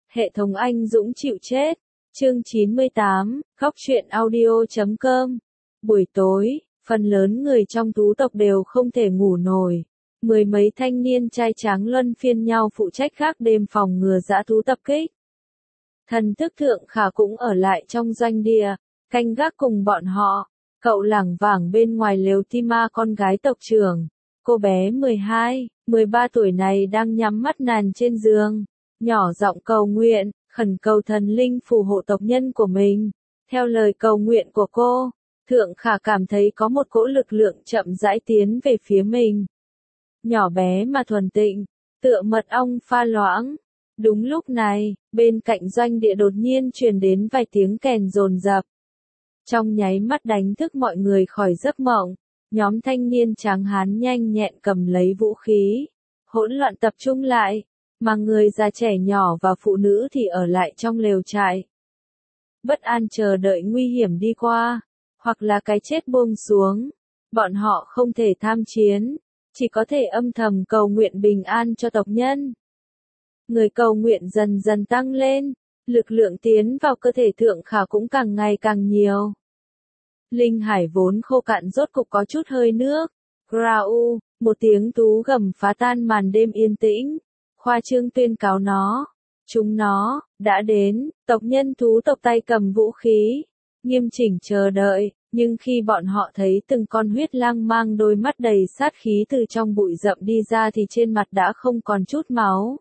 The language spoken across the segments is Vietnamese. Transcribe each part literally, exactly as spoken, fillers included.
Hệ thống anh dũng chịu chết. Chương chín mươi tám, Góc truyện audio chấm com. Buổi tối, phần lớn người trong tú tộc đều không thể ngủ nổi. Mười mấy thanh niên trai tráng luân phiên nhau phụ trách gác đêm phòng ngừa dã thú tập kích. Thần thức Thượng Khả cũng ở lại trong doanh địa, canh gác cùng bọn họ. Cậu lảng vảng bên ngoài lều Tima, con gái tộc trưởng. Cô bé mười hai, mười ba tuổi này đang nhắm mắt nằm trên giường, nhỏ giọng cầu nguyện, khẩn cầu thần linh phù hộ tộc nhân của mình. Theo lời cầu nguyện của cô, Thượng Khả cảm thấy có một cỗ lực lượng chậm rãi tiến về phía mình. Nhỏ bé mà thuần tịnh, tựa mật ong pha loãng. Đúng lúc này, bên cạnh doanh địa đột nhiên truyền đến vài tiếng kèn dồn dập. Trong nháy mắt đánh thức mọi người khỏi giấc mộng, nhóm thanh niên tráng hán nhanh nhẹn cầm lấy vũ khí, hỗn loạn tập trung lại, mà người già trẻ nhỏ và phụ nữ thì ở lại trong lều trại. Bất an chờ đợi nguy hiểm đi qua, hoặc là cái chết buông xuống. Bọn họ không thể tham chiến, chỉ có thể âm thầm cầu nguyện bình an cho tộc nhân. Người cầu nguyện dần dần tăng lên, lực lượng tiến vào cơ thể Thượng Khả cũng càng ngày càng nhiều. Linh hải vốn khô cạn rốt cục có chút hơi nước. Grau, một tiếng tú gầm phá tan màn đêm yên tĩnh. Khoa trương tuyên cáo nó. Chúng nó, đã đến, tộc nhân thú tộc tay cầm vũ khí. Nghiêm chỉnh chờ đợi, nhưng khi bọn họ thấy từng con huyết lang mang đôi mắt đầy sát khí từ trong bụi rậm đi ra thì trên mặt đã không còn chút máu.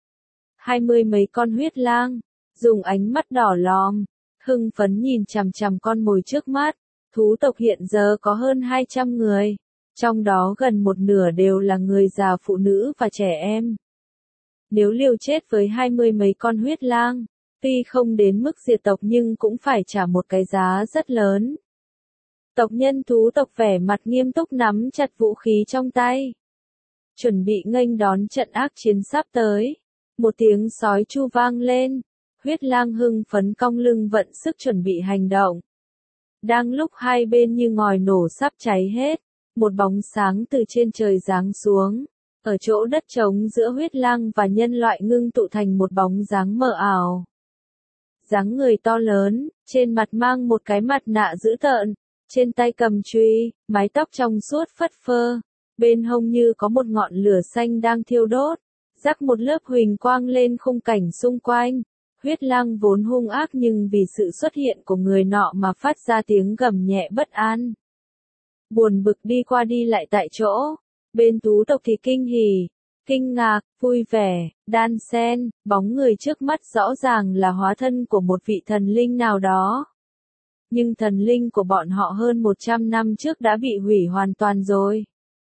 Hai mươi mấy con huyết lang, dùng ánh mắt đỏ lòm, hưng phấn nhìn chằm chằm con mồi trước mắt. Thú tộc hiện giờ có hơn hai trăm người, trong đó gần một nửa đều là người già, phụ nữ và trẻ em. Nếu liều chết với hai mươi mấy con huyết lang, tuy không đến mức diệt tộc nhưng cũng phải trả một cái giá rất lớn. Tộc nhân thú tộc vẻ mặt nghiêm túc nắm chặt vũ khí trong tay, chuẩn bị nghênh đón trận ác chiến sắp tới. Một tiếng sói chu vang lên, huyết lang hưng phấn cong lưng vận sức chuẩn bị hành động. Đang lúc hai bên như ngòi nổ sắp cháy hết, một bóng sáng từ trên trời giáng xuống, ở chỗ đất trống giữa huyết lang và nhân loại ngưng tụ thành một bóng dáng mờ ảo. Dáng người to lớn, trên mặt mang một cái mặt nạ dữ tợn, trên tay cầm chùy, mái tóc trong suốt phất phơ, bên hông như có một ngọn lửa xanh đang thiêu đốt, rắc một lớp huỳnh quang lên khung cảnh xung quanh. Huyết lang vốn hung ác nhưng vì sự xuất hiện của người nọ mà phát ra tiếng gầm nhẹ bất an. Buồn bực đi qua đi lại tại chỗ, bên tú tộc thì kinh hỉ, kinh ngạc, vui vẻ, đan xen, bóng người trước mắt rõ ràng là hóa thân của một vị thần linh nào đó. Nhưng thần linh của bọn họ hơn một trăm năm trước đã bị hủy hoàn toàn rồi.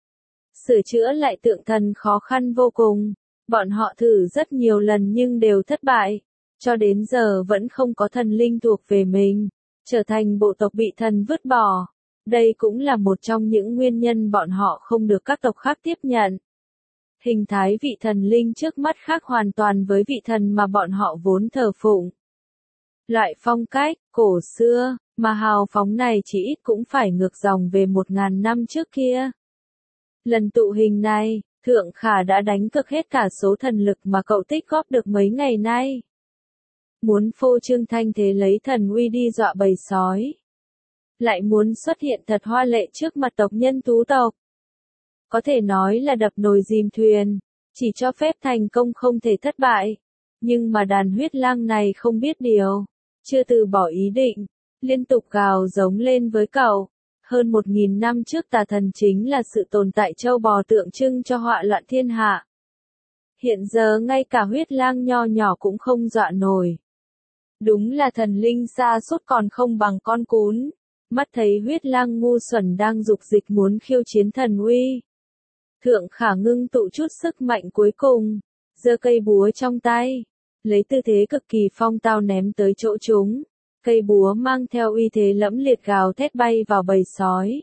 Sửa chữa lại tượng thần khó khăn vô cùng, bọn họ thử rất nhiều lần nhưng đều thất bại. Cho đến giờ vẫn không có thần linh thuộc về mình, trở thành bộ tộc bị thần vứt bỏ. Đây cũng là một trong những nguyên nhân bọn họ không được các tộc khác tiếp nhận. Hình thái vị thần linh trước mắt khác hoàn toàn với vị thần mà bọn họ vốn thờ phụng. Loại phong cách, cổ xưa, mà hào phóng này chỉ ít cũng phải ngược dòng về một ngàn năm trước kia. Lần tụ hình này, Thượng Khả đã đánh cược hết cả số thần lực mà cậu tích góp được mấy ngày nay. Muốn phô trương thanh thế lấy thần uy đi dọa bầy sói. Lại muốn xuất hiện thật hoa lệ trước mặt tộc nhân tú tộc. Có thể nói là đập nồi dìm thuyền, chỉ cho phép thành công không thể thất bại. Nhưng mà đàn huyết lang này không biết điều, chưa từ bỏ ý định, liên tục gào giống lên với cậu. Hơn một nghìn năm trước tà thần chính là sự tồn tại châu bò tượng trưng cho họa loạn thiên hạ. Hiện giờ ngay cả huyết lang nho nhỏ cũng không dọa nổi. Đúng là thần linh xa suốt còn không bằng con cún. Mắt thấy huyết lang ngu xuẩn đang dục dịch muốn khiêu chiến thần uy. Thượng Khả ngưng tụ chút sức mạnh cuối cùng, giơ cây búa trong tay, lấy tư thế cực kỳ phong tao ném tới chỗ chúng. Cây búa mang theo uy thế lẫm liệt gào thét bay vào bầy sói.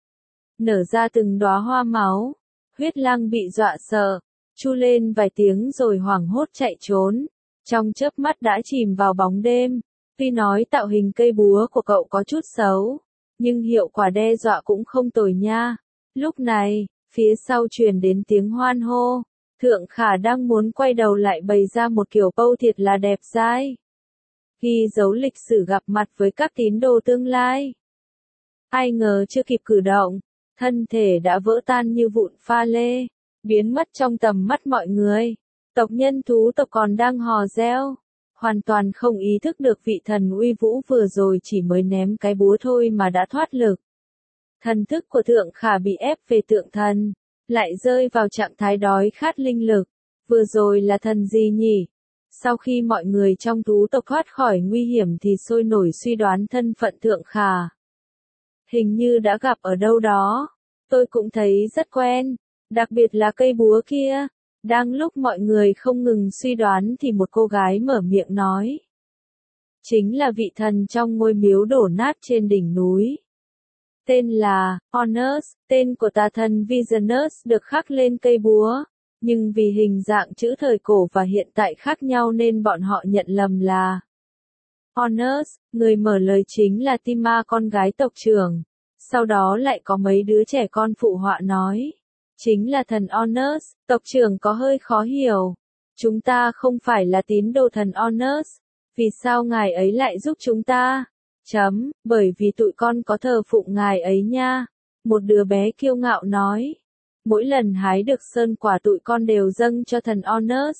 Nở ra từng đóa hoa máu, huyết lang bị dọa sợ, chu lên vài tiếng rồi hoảng hốt chạy trốn. Trong chớp mắt đã chìm vào bóng đêm. Tuy nói tạo hình cây búa của cậu có chút xấu, nhưng hiệu quả đe dọa cũng không tồi nha. Lúc này, phía sau truyền đến tiếng hoan hô. Thượng Khả đang muốn quay đầu lại bày ra một kiểu pose thiệt là đẹp dai. Ghi dấu lịch sử gặp mặt với các tín đồ tương lai. Ai ngờ chưa kịp cử động, thân thể đã vỡ tan như vụn pha lê, biến mất trong tầm mắt mọi người. Tộc nhân thú tộc còn đang hò reo, hoàn toàn không ý thức được vị thần uy vũ vừa rồi chỉ mới ném cái búa thôi mà đã thoát lực. Thần thức của Thượng Khả bị ép về tượng thần, lại rơi vào trạng thái đói khát linh lực. Vừa rồi là thần gì nhỉ? Sau khi mọi người trong thú tộc thoát khỏi nguy hiểm thì sôi nổi suy đoán thân phận Thượng Khả. Hình như đã gặp ở đâu đó. Tôi cũng thấy rất quen, đặc biệt là cây búa kia. Đang lúc mọi người không ngừng suy đoán thì một cô gái mở miệng nói. Chính là vị thần trong ngôi miếu đổ nát trên đỉnh núi. Tên là Honus, tên của tà thần Visionus được khắc lên cây búa. Nhưng vì hình dạng chữ thời cổ và hiện tại khác nhau nên bọn họ nhận lầm là Honus. Người mở lời chính là Tima, con gái tộc trưởng. Sau đó lại có mấy đứa trẻ con phụ họa nói. Chính là thần Honus. Tộc trưởng có hơi khó hiểu. Chúng ta không phải là tín đồ thần Honus. Vì sao ngài ấy lại giúp chúng ta? Chấm, bởi vì tụi con có thờ phụng ngài ấy nha. Một đứa bé kiêu ngạo nói. Mỗi lần hái được sơn quả tụi con đều dâng cho thần Honus.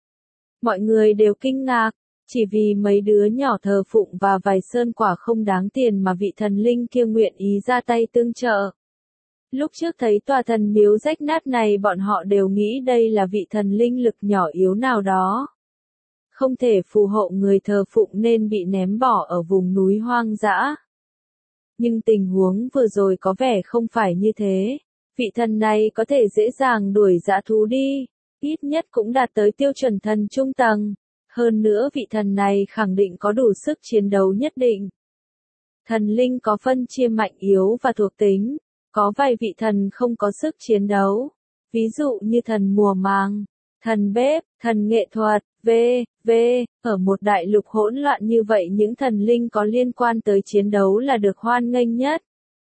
Mọi người đều kinh ngạc. Chỉ vì mấy đứa nhỏ thờ phụng và vài sơn quả không đáng tiền mà vị thần linh kia nguyện ý ra tay tương trợ. Lúc trước thấy tòa thần miếu rách nát này bọn họ đều nghĩ đây là vị thần linh lực nhỏ yếu nào đó. Không thể phù hộ người thờ phụng nên bị ném bỏ ở vùng núi hoang dã. Nhưng tình huống vừa rồi có vẻ không phải như thế. Vị thần này có thể dễ dàng đuổi dã thú đi, ít nhất cũng đạt tới tiêu chuẩn thần trung tầng. Hơn nữa vị thần này khẳng định có đủ sức chiến đấu nhất định. Thần linh có phân chia mạnh yếu và thuộc tính. Có vài vị thần không có sức chiến đấu. Ví dụ như thần mùa màng, thần bếp, thần nghệ thuật, vân vân Ở một đại lục hỗn loạn như vậy những thần linh có liên quan tới chiến đấu là được hoan nghênh nhất.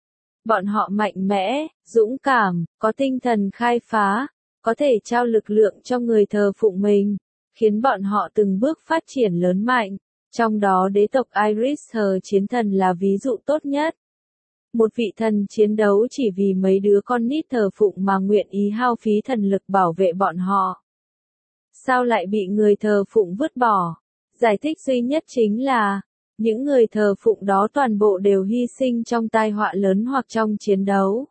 Bọn họ mạnh mẽ, dũng cảm, có tinh thần khai phá, có thể trao lực lượng cho người thờ phụng mình, khiến bọn họ từng bước phát triển lớn mạnh. Trong đó đế tộc Iris Hờ chiến thần là ví dụ tốt nhất. Một vị thần chiến đấu chỉ vì mấy đứa con nít thờ phụng mà nguyện ý hao phí thần lực bảo vệ bọn họ. Sao lại bị người thờ phụng vứt bỏ? Giải thích duy nhất chính là, những người thờ phụng đó toàn bộ đều hy sinh trong tai họa lớn hoặc trong chiến đấu.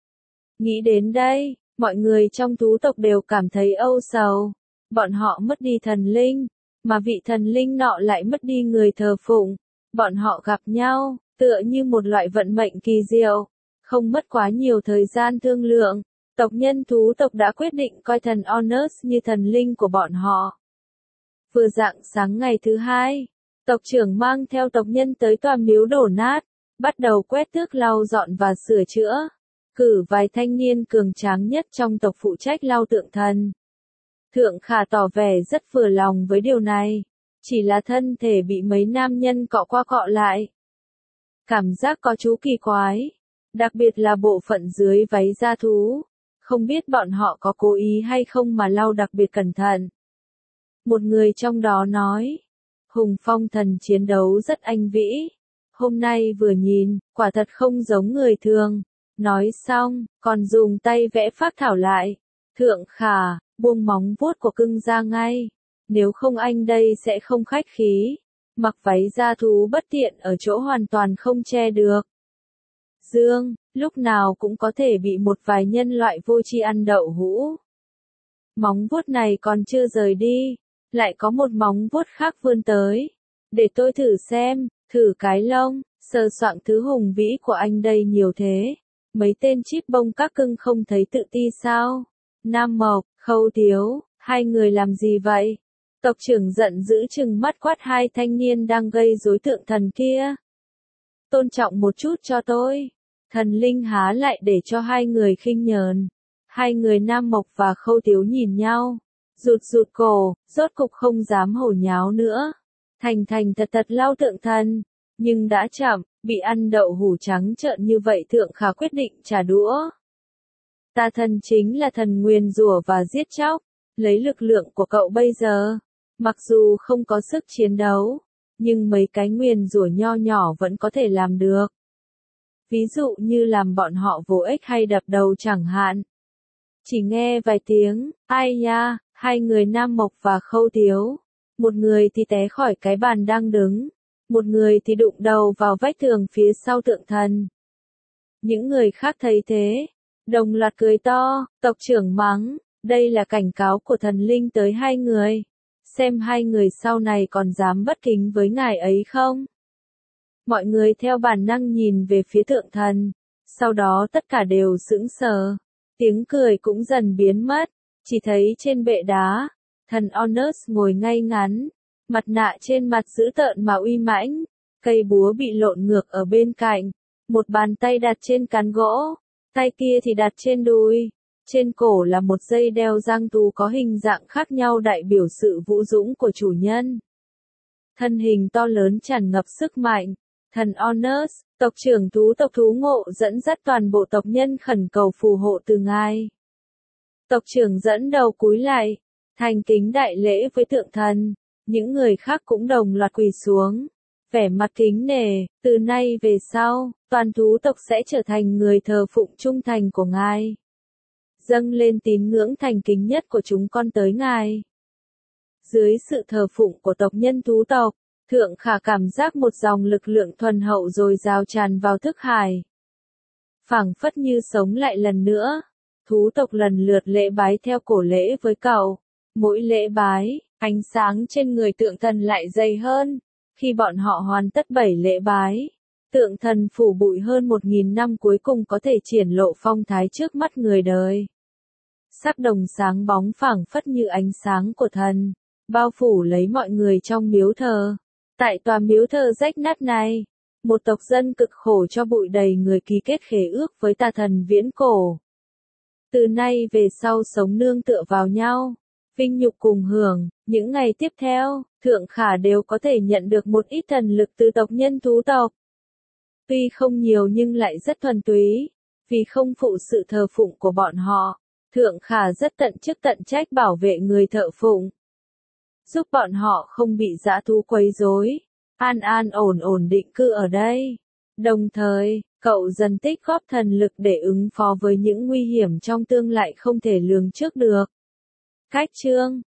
Nghĩ đến đây, mọi người trong thú tộc đều cảm thấy âu sầu. Bọn họ mất đi thần linh, mà vị thần linh nọ lại mất đi người thờ phụng. Bọn họ gặp nhau, tựa như một loại vận mệnh kỳ diệu. Không mất quá nhiều thời gian thương lượng, tộc nhân thú tộc đã quyết định coi thần Honus như thần linh của bọn họ. Vừa rạng sáng ngày thứ hai, tộc trưởng mang theo tộc nhân tới tòa miếu đổ nát, bắt đầu quét tước lau dọn và sửa chữa. Cử vài thanh niên cường tráng nhất trong tộc phụ trách lau tượng thần. Thượng Khả tỏ vẻ rất vừa lòng với điều này, chỉ là thân thể bị mấy nam nhân cọ qua cọ lại. Cảm giác có chút kỳ quái, đặc biệt là bộ phận dưới váy da thú. Không biết bọn họ có cố ý hay không mà lau đặc biệt cẩn thận. Một người trong đó nói, Hùng Phong thần chiến đấu rất anh vĩ. Hôm nay vừa nhìn, quả thật không giống người thường. Nói xong, còn dùng tay vẽ phác thảo lại. Thượng Khả, buông móng vuốt của cưng ra ngay. Nếu không anh đây sẽ không khách khí. Mặc váy da thú bất tiện ở chỗ hoàn toàn không che được. Dương, lúc nào cũng có thể bị một vài nhân loại vô tri ăn đậu hũ. Móng vuốt này còn chưa rời đi, lại có một móng vuốt khác vươn tới. Để tôi thử xem, thử cái lông, sờ soạng thứ hùng vĩ của anh đây nhiều thế. Mấy tên chíp bông các cưng không thấy tự ti sao? Nam Mộc, Khâu Tiếu, hai người làm gì vậy? Tộc trưởng giận dữ trừng mắt quát hai thanh niên đang gây rối tượng thần kia. Tôn trọng một chút cho tôi. Thần linh há lại để cho hai người khinh nhờn. Hai người Nam Mộc và Khâu Tiếu nhìn nhau, rụt rụt cổ, rốt cục không dám hổ nháo nữa. Thành thành thật thật lau tượng thần, nhưng đã chậm, bị ăn đậu hũ trắng trợn như vậy Thượng Khả quyết định trả đũa. Tà thần chính là thần nguyền rủa và giết chóc, Lấy lực lượng của cậu bây giờ, mặc dù không có sức chiến đấu, nhưng mấy cái nguyền rủa nho nhỏ vẫn có thể làm được. Ví dụ như làm bọn họ vô ích hay đập đầu chẳng hạn. Chỉ nghe vài tiếng, ai nha, hai người Nam Mộc và Khâu Tiếu. Một người thì té khỏi cái bàn đang đứng, một người thì đụng đầu vào vách tường phía sau tượng thần. Những người khác thấy thế, đồng loạt cười to, tộc trưởng mắng, đây là cảnh cáo của thần linh tới hai người. Xem hai người sau này còn dám bất kính với ngài ấy không? Mọi người theo bản năng nhìn về phía tượng thần, sau đó tất cả đều sững sờ. Tiếng cười cũng dần biến mất, chỉ thấy trên bệ đá, thần Onus ngồi ngay ngắn, mặt nạ trên mặt dữ tợn mà uy mãnh, cây búa bị lộn ngược ở bên cạnh, một bàn tay đặt trên cán gỗ, tay kia thì đặt trên đùi, trên cổ là một dây đeo giang tù có hình dạng khác nhau đại biểu sự vũ dũng của chủ nhân. Thân hình to lớn tràn ngập sức mạnh, thần Onus, tộc trưởng thú tộc thú ngộ dẫn dắt toàn bộ tộc nhân khẩn cầu phù hộ từ ngài. Tộc trưởng dẫn đầu cúi lại, thành kính đại lễ với tượng thần, những người khác cũng đồng loạt quỳ xuống, vẻ mặt kính nể, từ nay về sau, toàn thú tộc sẽ trở thành người thờ phụng trung thành của ngài. Dâng lên tín ngưỡng thành kính nhất của chúng con tới ngài. Dưới sự thờ phụng của tộc nhân thú tộc, Thượng Khả cảm giác một dòng lực lượng thuần hậu dồi dào tràn vào thức hải. Phảng phất như sống lại lần nữa, thú tộc lần lượt lễ bái theo cổ lễ với cậu. Mỗi lễ bái, ánh sáng trên người tượng thần lại dày hơn. Khi bọn họ hoàn tất bảy lễ bái, tượng thần phủ bụi hơn một nghìn năm cuối cùng có thể triển lộ phong thái trước mắt người đời. Sắc đồng sáng bóng phảng phất như ánh sáng của thần, bao phủ lấy mọi người trong miếu thờ. Tại tòa miếu thờ rách nát này, một tộc dân cực khổ cho bụi đầy người ký kết khế ước với tà thần viễn cổ. Từ nay về sau sống nương tựa vào nhau, vinh nhục cùng hưởng, những ngày tiếp theo, Thượng Khả đều có thể nhận được một ít thần lực từ tộc nhân thú tộc. Tuy không nhiều nhưng lại rất thuần túy, vì không phụ sự thờ phụng của bọn họ, Thượng Khả rất tận chức tận trách bảo vệ người thờ phụng, giúp bọn họ không bị dã thú quấy rối, an an ổn ổn định cư ở đây. Đồng thời, cậu dần tích góp thần lực để ứng phó với những nguy hiểm trong tương lai không thể lường trước được. Cách chương